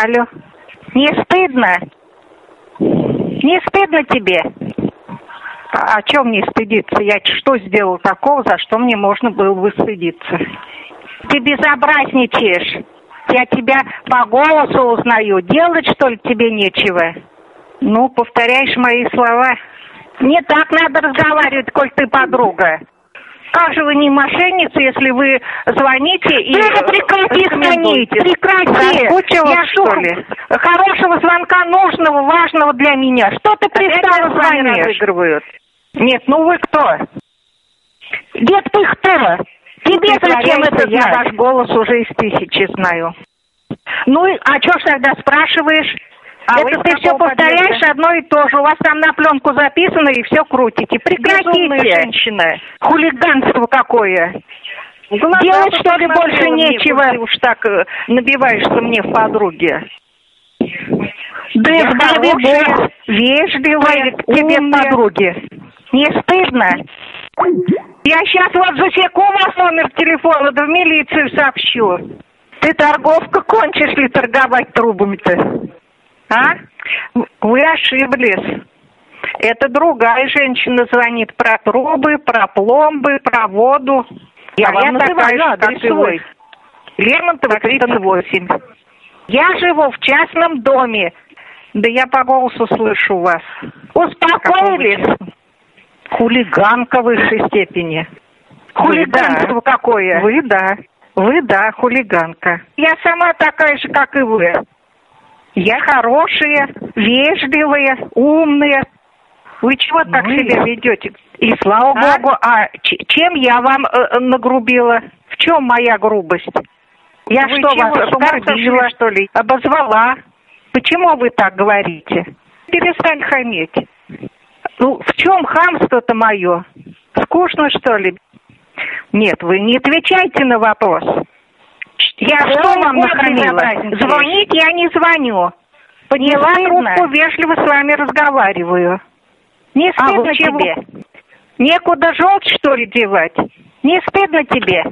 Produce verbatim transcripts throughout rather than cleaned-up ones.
Алло. Не стыдно? Не стыдно тебе? А о чем мне стыдиться? Я что сделал такого, за что мне можно было бы стыдиться? Ты безобразничаешь. Я тебя по голосу узнаю. Делать, что ли, тебе нечего? Ну, повторяешь мои слова. Не так надо разговаривать, коль ты подруга. Как же вы не мошенница, если вы звоните и... Да прекрати звонить, прекрати! Я что ли? Хорошего звонка нужного, важного для меня. Что ты пристала звонишь? Нет, ну вы кто? Нет, ты кто? Тебе зачем это знать? Я ваш голос уже из тысячи знаю. Ну, и, а что ж тогда спрашиваешь? А это ты все повторяешь подъезда? Одно и то же. У вас там на пленку записано и все крутите. Прекратите, женщина. Хулиганство какое. Глаза делать, что ли, больше нечего. Ты уж так э, набиваешься мне в подруги. Да избави Бог. Вежливая к тебе подруги. Не стыдно? Я сейчас вот засеку вас номер телефона, да в милицию сообщу. Ты торговка, кончишь ли торговать трубами-то? А? Вы ошиблись. Это другая женщина звонит про трубы, про пломбы, про воду. Я а вам называю адрес свой. Лермонтова, тридцать восемь. Я живу в частном доме. Да я по голосу слышу вас. Успокоились? Хулиганка высшей степени. Хулиганство да. Какое? Вы да. Вы да, хулиганка. Я сама такая же, как и вы. Я хорошая, вежливая, умная. Вы чего так ну, себя ведете? И слава а? Богу, а чем я вам э, нагрубила? В чем моя грубость? Я вы что, чего, вас оскорбила, что ли? Обозвала? Почему вы так говорите? Перестань хамить. Ну, в чем хамство-то мое? Скучно, что ли? Нет, вы не отвечайте на вопрос. Я да что вам нахамила? Звонить я не звоню. Подняла трубку, вежливо с вами разговариваю. Не стыдно а тебе? Некуда желчь, что ли, девать? Не стыдно тебе?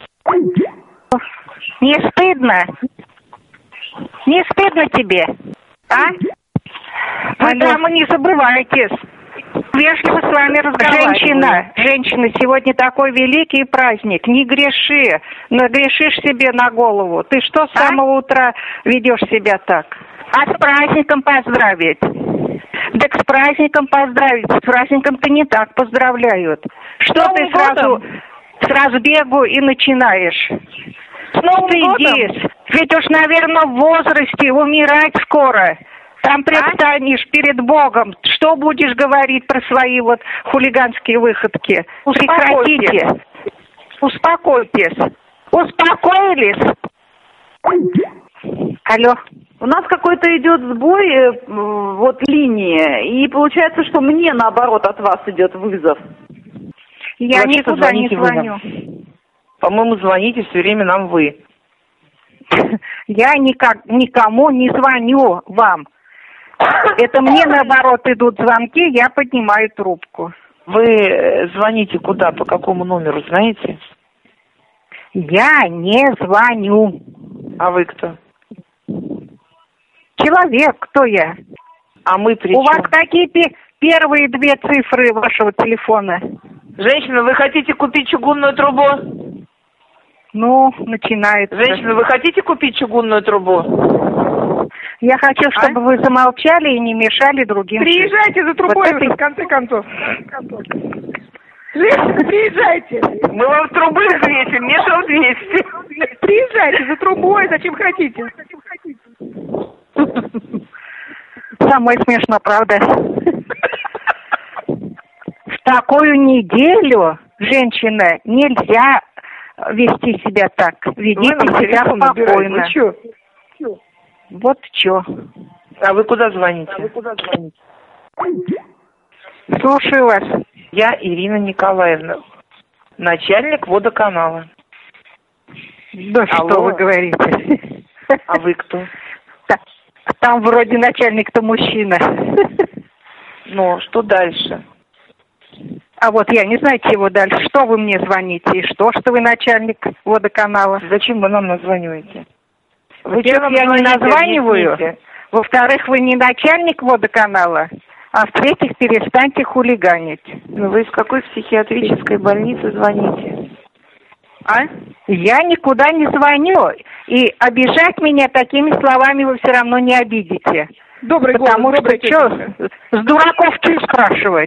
Не стыдно? Не стыдно тебе? А? Вы там не забывайтесь. Вежливо с вами разговариваю. Женщина, женщина, сегодня такой великий праздник. Не греши, нагрешишь себе на голову. Ты что с а? самого утра ведешь себя так? А с праздником поздравить? Так с праздником поздравить. С праздником-то не так поздравляют. Что с ты сразу с разбегу и начинаешь? С Новым годом? Ведь уж, наверное, в возрасте умирать скоро. Там предстанешь а? перед Богом. Что будешь говорить про свои вот хулиганские выходки? Прекратите. Успокойтесь. Успокоились? Алло. У нас какой-то идет сбой, вот линии, и получается, что мне, наоборот, от вас идет вызов. Я Вообще никуда не звоню. По-моему, звоните все время нам вы. Я никак, никому не звоню вам. Это мне, наоборот, идут звонки, я поднимаю трубку. Вы звоните куда, по какому номеру, знаете? Я не звоню. А вы кто? Человек, кто я? А мы при У вас какие пи- первые две цифры вашего телефона? Женщина, вы хотите купить чугунную трубу? Ну, начинается. Женщина, вы хотите купить чугунную трубу? Я хочу, чтобы а? вы замолчали и не мешали другим. Приезжайте за трубой вот уже, это... в конце концов. Женщина, приезжайте. Мы вам трубы взвесим, мешал двести. Приезжайте за трубой, зачем хотите. Самое смешно, правда? В такую неделю, женщина, нельзя вести себя так. Ведите себя спокойно. Чё? Вот чё. А вы куда звоните? А вы куда звоните? Слушаю вас. Я Ирина Николаевна, начальник водоканала. Да Алло. Что вы говорите? А вы кто? Там вроде начальник-то мужчина. Ну, что дальше? А вот я не знаю, чего дальше. Что вы мне звоните? И что, что вы начальник водоканала? Зачем вы нам названиваете? Во-первых, я не названиваю. Во-вторых, вы не начальник водоканала. А в-третьих, перестаньте хулиганить. Ну, вы из какой психиатрической больницы звоните? А? Я никуда не звоню. И обижать меня такими словами вы все равно не обидите. Добрый голос, Потому добрая что что, с дураков что спрашивать?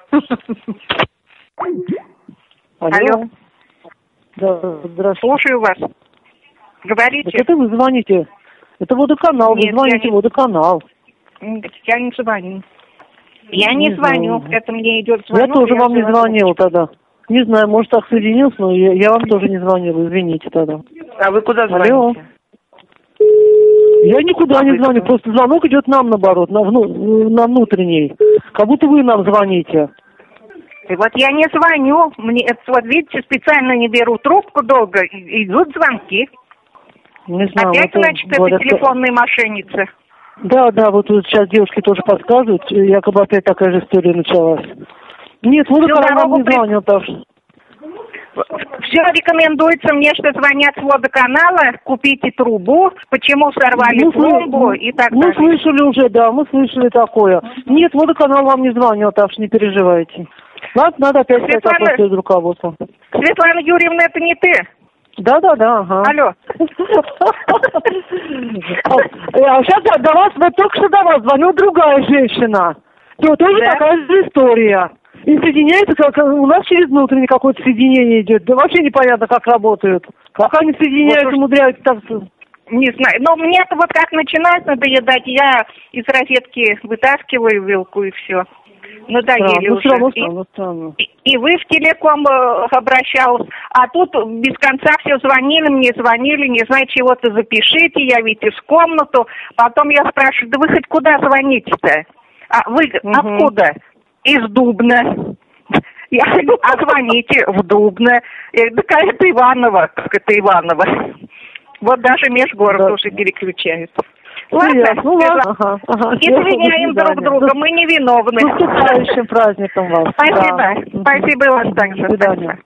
Алло. Да, здравствуйте. Слушаю вас. Говорите. Так это вы звоните. Это водоканал, Нет, вы звоните я не... водоканал. Я не звоню. Я не, не звоню. Знаю. Это мне идет Я звонок. тоже я вам не звонил тогда. Не знаю, может, так соединился, но я, я вам тоже не звонил, извините тогда. А вы куда звоните? Алло. Я никуда а не звоню, кто? Просто звонок идет нам, наоборот, на, вну, на внутренний. Как будто вы нам звоните. И вот я не звоню. Мне, вот видите, специально не беру трубку долго, идут звонки. Не знаю, Опять, это, значит, это говорят, телефонные мошенницы. Да, да, вот сейчас девушки тоже подсказывают, якобы опять такая же история началась. Нет, водоканал нам не звонил, так что... Все рекомендуется мне, что звонят с водоканала, купите трубу, почему сорвали мы пломбу мы, и так мы далее. Мы слышали уже, да, мы слышали такое. Нет, водоканал вам не звонил, так что не переживайте. Надо, надо опять Светлана... сказать из руководства. Светлана Юрьевна, это не ты? Да-да-да, ага. Алло. А сейчас до вас, вот только что до вас звонила другая женщина. То тоже такая же история. И соединяется, как у нас через внутреннее какое-то соединение идет. Да вообще непонятно, как работают. Как они соединяются, вот умудряются так... Не знаю. Но мне-то вот как начинает надоедать, я из розетки вытаскиваю вилку и все. Надоели да, уже. Ну, и, странно, странно. И, и вы в телеком э, обращалась, а тут без конца все звонили, мне звонили, не знаю, чего-то запишите, я ведь из комнату. Потом я спрашиваю, да вы хоть куда звоните-то? А вы угу. Откуда? Из Дубна. Я говорю, а звоните в Дубна. Я говорю, да это Иваново. Как это Иваново? Вот даже межгород да. уже переключают. Ладно, ну ладно. Ага, ага. Извиняем друг друга, мы не виновны. С наступающим праздником вас. Спасибо. Да. Спасибо вас также. До свидания.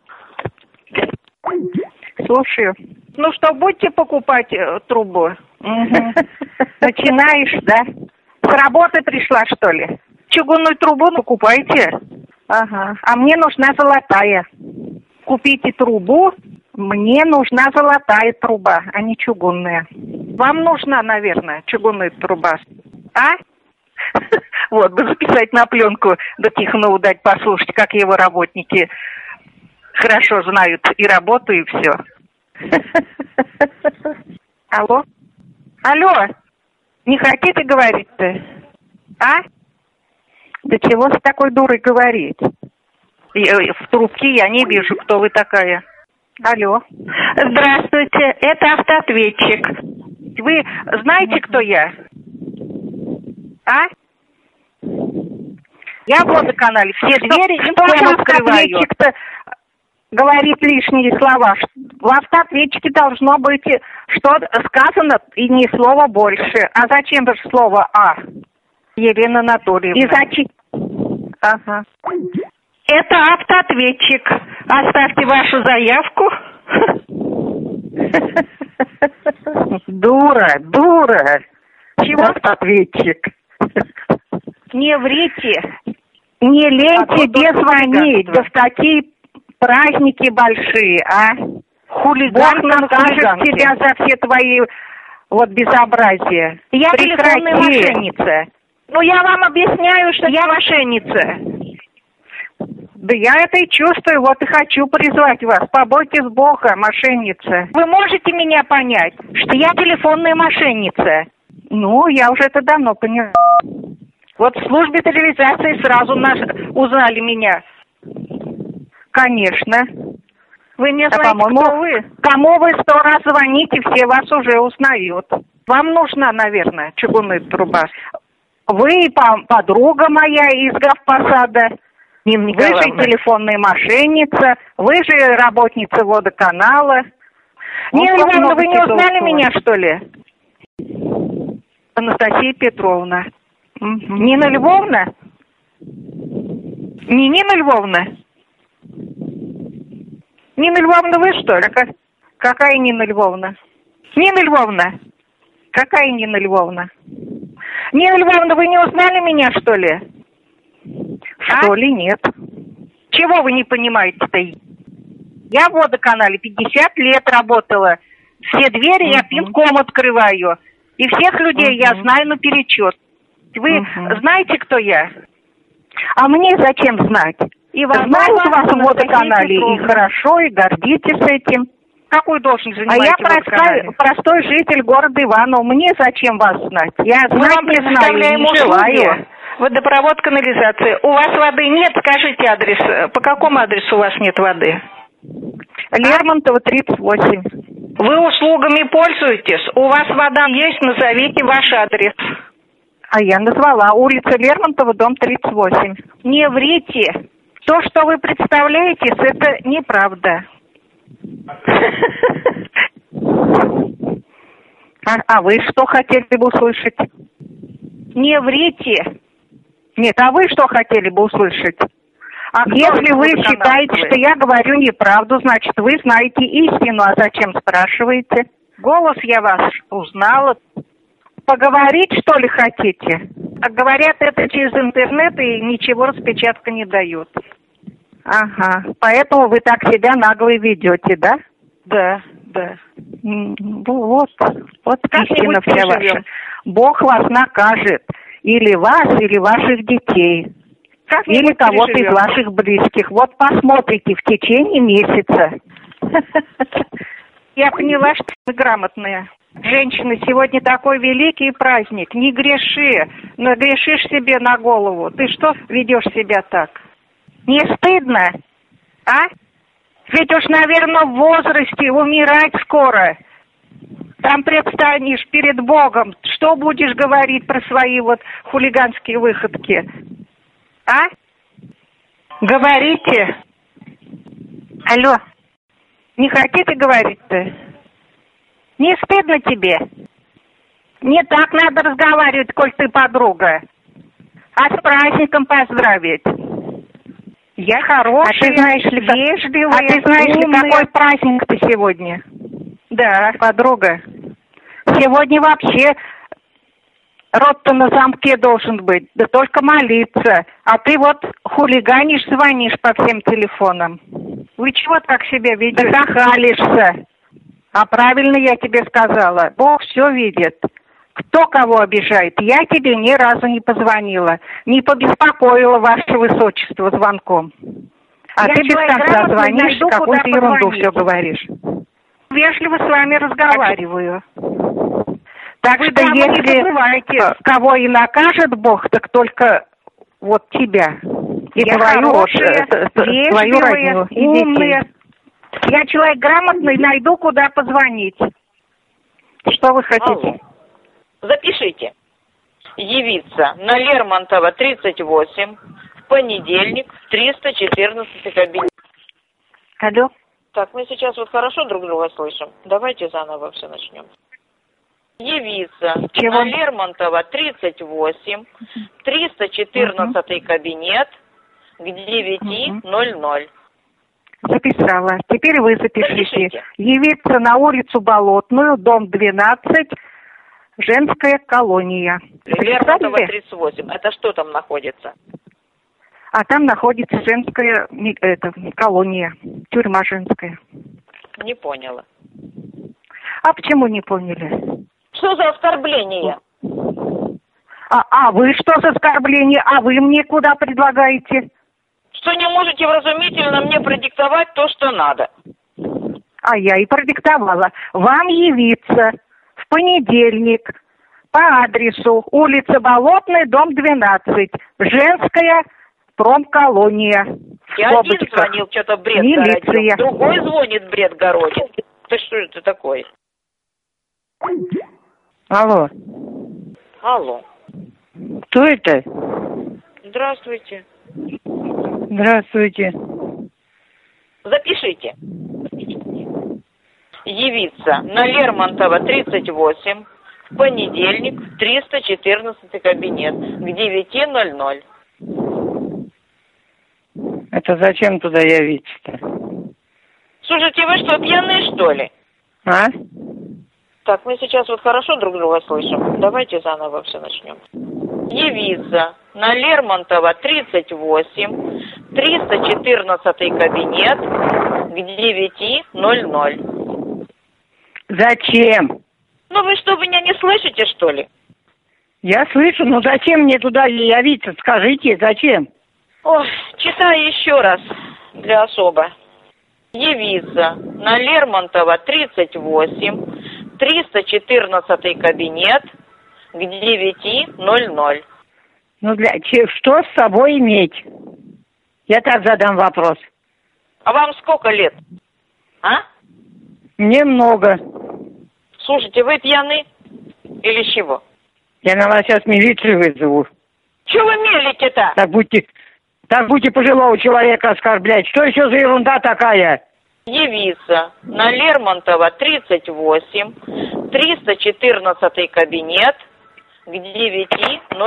Слушаю. Ну что, будете покупать э, трубу? Начинаешь, да? С работы пришла, что ли? Чугунную трубу покупайте. Ага. А мне нужна золотая. Купите трубу. Мне нужна золотая труба, а не чугунная. Вам нужна, наверное, чугунная труба. А? Вот, бы записать на пленку, да Тихонову дать послушать, как его работники хорошо знают и работу, и все. Алло? Алло? Не хотите говорить-то? А? Да чего с такой дурой говорить? В трубке я не вижу, кто вы такая. Алло. Здравствуйте, это автоответчик. Вы знаете, кто я? А? Я в водоканале. Все что, двери им всем открываю. Автоответчик-то говорит лишние слова. В автоответчике должно быть, что сказано, и ни слова больше. А зачем же слово «а»? Елена Анатольевна. И зачем? Ага. Это автоответчик. Оставьте вашу заявку. Дура, дура. Чего автоответчик? Не врите. Не лейте, где звонить. Да в такие праздники большие, а? Хулиган накажет тебя за все твои вот безобразия. Я телефонная мошенница. Ну, я вам объясняю, что я мошенница. Да я это и чувствую, вот и хочу призвать вас. Побойтесь Бога, мошенница. Вы можете меня понять, что я телефонная мошенница? Ну, я уже это давно поняла. Вот в службе телевизации сразу нас узнали меня. Конечно. Вы не знаете, а, кто вы? Кому вы сто раз звоните, все вас уже узнают. Вам нужна, наверное, чугунная труба. Вы подруга моя из Гавпосада. Вы же телефонная мошенница, вы же работница водоканала. Нина Львовна, вы не узнали меня, что ли? Анастасия Петровна. Угу. Нина Львовна? Не Нина Львовна? Нина Львовна, вы что ли? Какая, какая Нина Львовна? Нина Львовна, Какая Нина Львовна? Нина Львовна, вы не узнали меня, что ли? Что а? ли, нет. Чего вы не понимаете-то? Я в водоканале пятьдесят лет работала. Все двери uh-huh. я пинком открываю. И всех людей uh-huh. я знаю наперечет. Вы uh-huh. знаете, кто я? А мне зачем знать? И вас знают вас в водоканале, и хорошо, и гордитесь этим. Какую должность занимаете? А я простой, простой житель города Иваново. Мне зачем вас знать? Я знать не знаю, не желаю. Водопровод, канализация. У вас воды нет? Скажите адрес. По какому адресу у вас нет воды? Лермонтова, тридцать восемь. Вы услугами пользуетесь? У вас вода есть? Назовите ваш адрес. А я назвала. Улица Лермонтова, дом тридцать восемь. Не врите. То, что вы представляете, это неправда. А, а вы что хотели бы услышать? Не врите. Нет, а вы что хотели бы услышать? А если вы считаете, что я говорю неправду, значит, вы знаете истину. А зачем спрашиваете? Голос я вас узнала. Поговорить, что ли, хотите? А говорят это через интернет, и ничего распечатка не дают. Ага, поэтому вы так себя нагло ведете, да? Да, да. Ну вот, вот истина вся ваша. Бог вас накажет. Или вас, или ваших детей. Или кого-то из ваших близких. Вот посмотрите в течение месяца. Я поняла, что вы грамотная. Женщина, сегодня такой великий праздник. Не греши. Нагрешишь себе на голову. Ты что ведешь себя так? Не стыдно? А? Ведь уж, наверное, в возрасте умирать скоро. Там предстанешь перед Богом. Что будешь говорить про свои вот хулиганские выходки? А? Говорите. Алло. Не хотите говорить-то? Не стыдно тебе? Не так надо разговаривать, коль ты подруга. А с праздником поздравить. Я хорошая, а ты знаешь ли, вежливая, а ты знаешь ли, какой праздник-то сегодня? Да, подруга. Сегодня вообще рот-то на замке должен быть, да только молиться. А ты вот хулиганишь, звонишь по всем телефонам. Вы чего так себя ведете? Да захалишься. А правильно я тебе сказала. Бог все видит. Кто кого обижает? Я тебе ни разу не позвонила, не побеспокоила ваше высочество звонком. А я ты без конца звонишь, какую-то ерунду все говоришь. Вежливо с вами разговариваю. Так вы что если кого и накажет Бог, так только вот тебя. И я твою, хорошая, твою родню и умная. Я человек грамотный, найду, куда позвонить. Что вы хотите? Алло. Запишите. Явиться на Лермонтова, тридцать восемь, в понедельник, триста четырнадцатый кабинет. Алло. Так, мы сейчас вот хорошо друг друга слышим. Давайте заново все начнем. Явиться Чего? на Лермонтова, тридцать восемь, триста четырнадцатый uh-huh. кабинет к девяти ноль-ноль. Uh-huh. Записала. Теперь вы запишите. Запишите. Явиться на улицу Болотную, дом двенадцать, женская колония. Лермонтова, тридцать восемь. Это что там находится? А там находится женская это, колония, тюрьма женская. Не поняла. А почему не поняли? Что за оскорбление? А, а вы что за оскорбление? А вы мне куда предлагаете? Что не можете вразумительно мне продиктовать то, что надо. А я и продиктовала. Вам явиться в понедельник по адресу улица Болотная, дом двенадцать, женская промколония. Я один звонил, что-то бред городил. Другой звонит, бред городит. Ты что это такое? Алло. Алло. Кто это? Здравствуйте. Здравствуйте. Запишите. Явиться на Лермонтова, тридцать восемь, в понедельник, триста четырнадцатый кабинет, к девяти ноль-ноль. Это зачем туда явиться-то? Слушайте, вы что, пьяные, что ли? А? Так, мы сейчас вот хорошо друг друга слышим. Давайте заново все начнем. Явиться на Лермонтова, тридцать восемь, триста четырнадцатый кабинет к девяти ноль ноль. Зачем? Ну вы что, меня не слышите, что ли? Я слышу, но зачем мне туда явиться? Скажите, зачем? Ой, читаю еще раз для особо. Явиться на Лермонтова, тридцать восемь, триста четырнадцатый кабинет к девяти ноль ноль. Ну, для че- что с собой иметь? Я так задам вопрос. А вам сколько лет? А? Мне много. Слушайте, вы пьяны? Или чего? Я на вас сейчас милицию вызову. Чего вы мелите-то? Так будьте, так будьте пожилого человека оскорблять. Что еще за ерунда такая? Явиться на Лермонтова, тридцать восемь, триста четырнадцатый кабинет к девяти ноль ноль.